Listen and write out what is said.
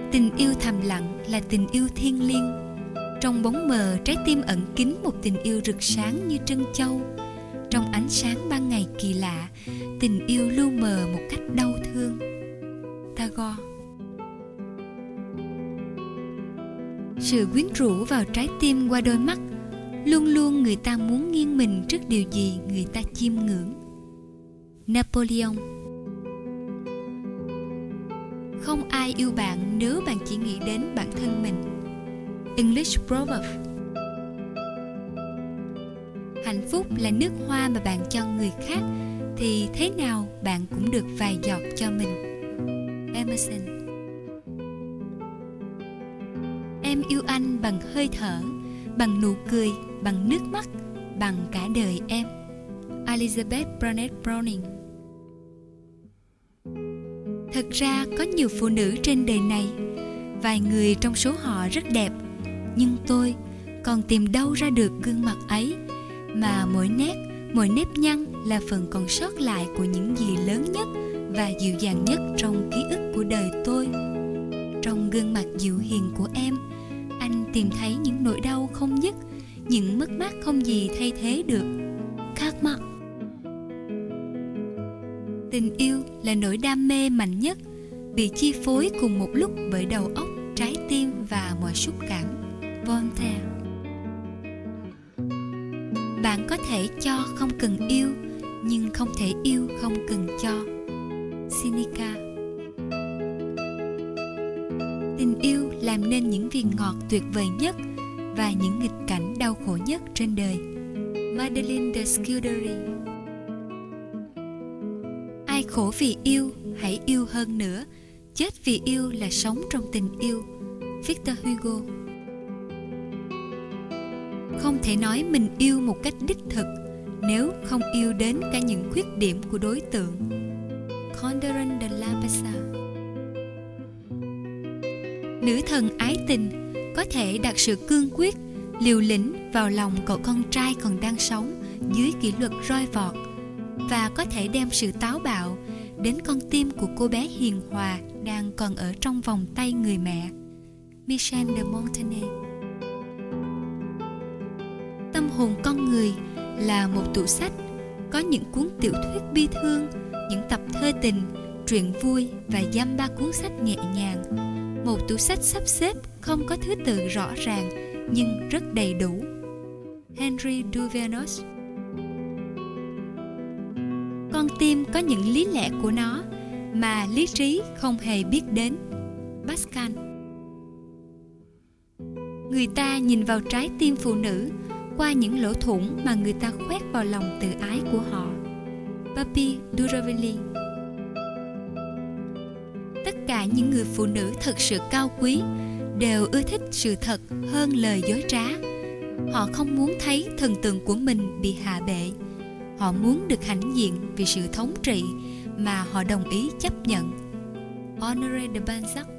Tình yêu thầm lặng là tình yêu thiêng liêng. Trong bóng mờ, trái tim ẩn kín một tình yêu rực sáng như trân châu. Trong ánh sáng ban ngày kỳ lạ, tình yêu lu mờ một cách đau thương. Tagore. Sự quyến rũ vào trái tim qua đôi mắt. Luôn luôn người ta muốn nghiêng mình trước điều gì người ta chiêm ngưỡng. Napoleon. Không ai yêu bạn nếu bạn chỉ nghĩ đến bản thân mình. English proverb. Hạnh phúc là nước hoa mà bạn cho người khác, thì thế nào bạn cũng được vài giọt cho mình. Emerson. Em yêu anh bằng hơi thở, bằng nụ cười, bằng nước mắt, bằng cả đời em. Elizabeth Barrett Browning. Thật ra có nhiều phụ nữ trên đời này, vài người trong số họ rất đẹp, nhưng tôi còn tìm đâu ra được gương mặt ấy, mà mỗi nét, mỗi nếp nhăn là phần còn sót lại của những gì lớn nhất và dịu dàng nhất trong ký ức của đời tôi. Trong gương mặt dịu hiền của em, anh tìm thấy những nỗi đau không dứt, những mất mát không gì thay thế được. Karma. Tình yêu là nỗi đam mê mạnh nhất, bị chi phối cùng một lúc bởi đầu óc, trái tim và mọi xúc cảm. Voltaire. Bạn có thể cho không cần yêu, nhưng không thể yêu không cần cho. Seneca. Tình yêu làm nên những viên ngọt tuyệt vời nhất và những nghịch cảnh đau khổ nhất trên đời. Madeleine de Scudéry. Ai khổ vì yêu, hãy yêu hơn nữa. Chết vì yêu là sống trong tình yêu. Victor Hugo. Không thể nói mình yêu một cách đích thực nếu không yêu đến cả những khuyết điểm của đối tượng. Calderon de la Barca. Nữ thần ái tình có thể đặt sự cương quyết, liều lĩnh vào lòng cậu con trai còn đang sống dưới kỷ luật roi vọt, và có thể đem sự táo bạo đến con tim của cô bé hiền hòa đang còn ở trong vòng tay người mẹ. Michel de Montaigne. Tâm hồn con người là một tủ sách, có những cuốn tiểu thuyết bi thương, những tập thơ tình, truyện vui và dăm ba cuốn sách nhẹ nhàng. Một tủ sách sắp xếp không có thứ tự rõ ràng nhưng rất đầy đủ. Henry Duvernos. Con tim có những lý lẽ của nó mà lý trí không hề biết đến. Pascal. Người ta nhìn vào trái tim phụ nữ qua những lỗ thủng mà người ta khoét vào lòng tự ái của họ. Papi Duravelli. Tất cả những người phụ nữ thật sự cao quý đều ưa thích sự thật hơn lời dối trá. Họ không muốn thấy thần tượng của mình bị hạ bệ. Họ muốn được hãnh diện vì sự thống trị mà họ đồng ý chấp nhận. Honoré de Balzac.